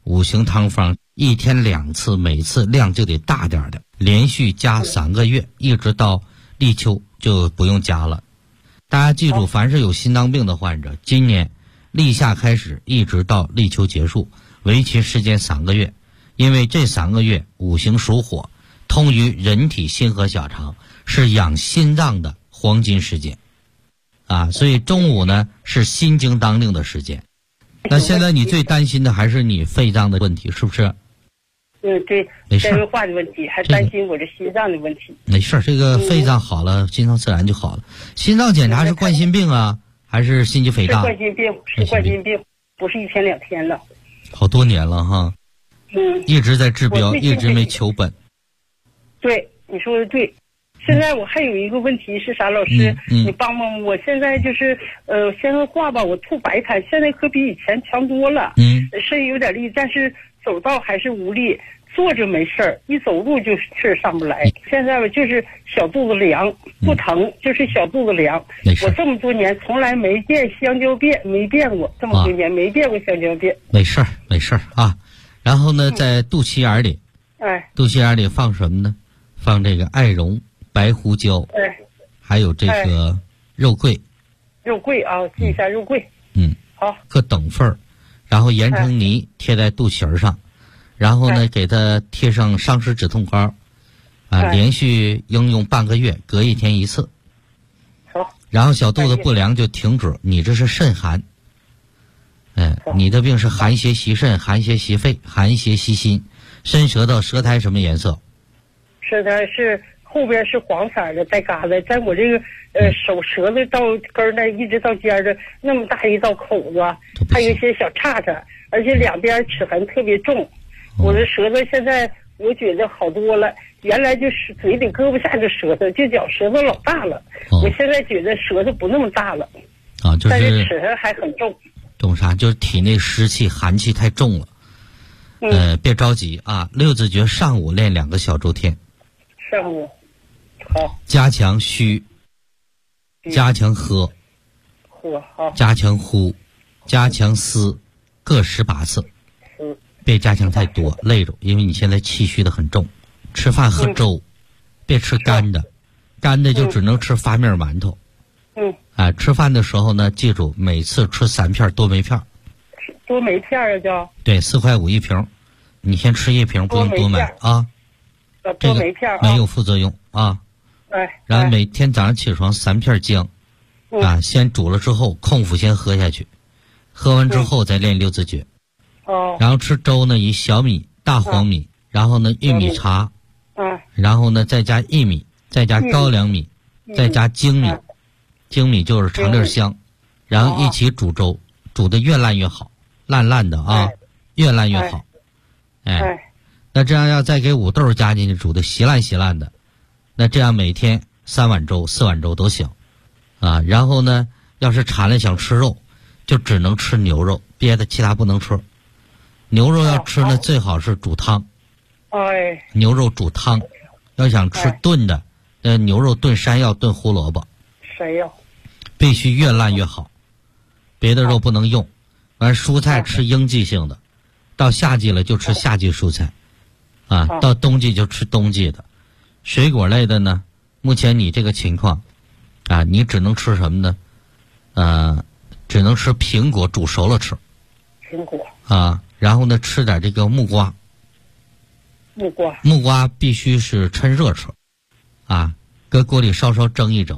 五行汤方1天2次，每次量就得大点的，连续加3个月，一直到立秋就不用加了。大家记住，凡是有心脏病的患者，今年立夏开始一直到立秋结束，为期时间3个月，因为这3个月五行属火，通于人体心和小肠，是养心脏的黄金时间啊，所以中午呢是心经当令的时间。那现在你最担心的还是你肺脏的问题，是不是？ 对，纤维化的问题，还担心我这心脏的问题。 没事，这个肺脏好了，心脏自然就好了。心脏检查是冠心病啊，还是心肌肥大？ 是冠心病，不是1天2天了。 好多年了哈。一直在治标，一直没求本。 对，你说的对。现在我还有一个问题是啥，老师，你帮帮我。现在就是纤维化吧，我吐白痰，现在可比以前强多了。身体有点力，但是走道还是无力，坐着没事儿，一走路就气儿上不来。现在吧就是小肚子凉，不疼，就是小肚子凉。我这么多年从来没变香蕉便，没变过，这么多年没变过香蕉便。 没事啊。然后呢，在肚脐眼里，肚脐眼里放什么呢？放这个艾绒、白胡椒，还有这个肉桂。 肉桂啊，记一下肉桂。好， 各等份儿，然后研成泥贴在肚脐上，然后呢给它贴上伤湿止痛膏，连续应用半个月，隔1天1次。 好。 然后小肚子不凉就停止，你这是肾寒。你的病是寒邪袭肾、寒邪袭肺、寒邪袭心。伸舌头，舌苔什么颜色？ 舌苔是后边是黄色的，带疙瘩，在我这个手舌头到根那一直到尖的那么大一道口子，还有一些小叉叉，而且两边齿痕特别重。我的舌头现在我觉得好多了，原来就是嘴里搁不下这舌头，就觉舌头老大了。我现在觉得舌头不那么大了，但是齿痕还很重。 懂啥？就是体内湿气、寒气太重了。别着急啊，6字诀上午练2个小周天。 上午好。 加强虚，加强喝， 好。 加强呼，加强思，各18次。别加强太多，累着，因为你现在气虚的很重。吃饭喝粥，别吃干的，干的就只能吃发面馒头。吃饭的时候呢，记住每次吃3片多梅片。 多梅片啊，叫？ 对，4块5一瓶，你先吃1瓶，不用多买啊。 多梅片没有副作用啊。然后每天早上起床3片姜，先煮了之后空腹先喝下去，喝完之后再练6字诀。然后吃粥呢，以小米、大黄米，然后呢玉米茶，然后呢再加薏米，再加高粱米，再加精米，精米就是长粒香，然后一起煮粥，煮的越烂越好，烂烂的啊，越烂越好。那这样要再给五豆加进去，煮的稀烂稀烂的，那这样每天3碗粥、4碗粥都行啊。然后呢，要是馋了想吃肉，就只能吃牛肉，别的其他不能吃。牛肉要吃呢，最好是煮汤。牛肉煮汤，要想吃炖的，牛肉炖山药、炖胡萝卜。 山药必须越烂越好，别的肉不能用。完蔬菜吃应季性的，到夏季了就吃夏季蔬菜，到冬季就吃冬季的。水果类的呢，目前你这个情况，你只能吃什么呢？只能吃苹果，煮熟了吃。 苹果然后呢，吃点这个木瓜。木瓜必须是趁热吃，搁锅里稍稍蒸一蒸，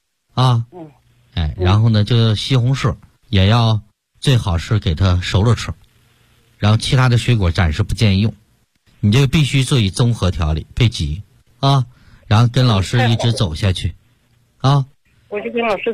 然后呢，就西红柿也要最好是给它熟了吃，然后其他的水果暂时不建议用，你这个必须做以综合调理，别急然后跟老师一直走下去， 我就跟老师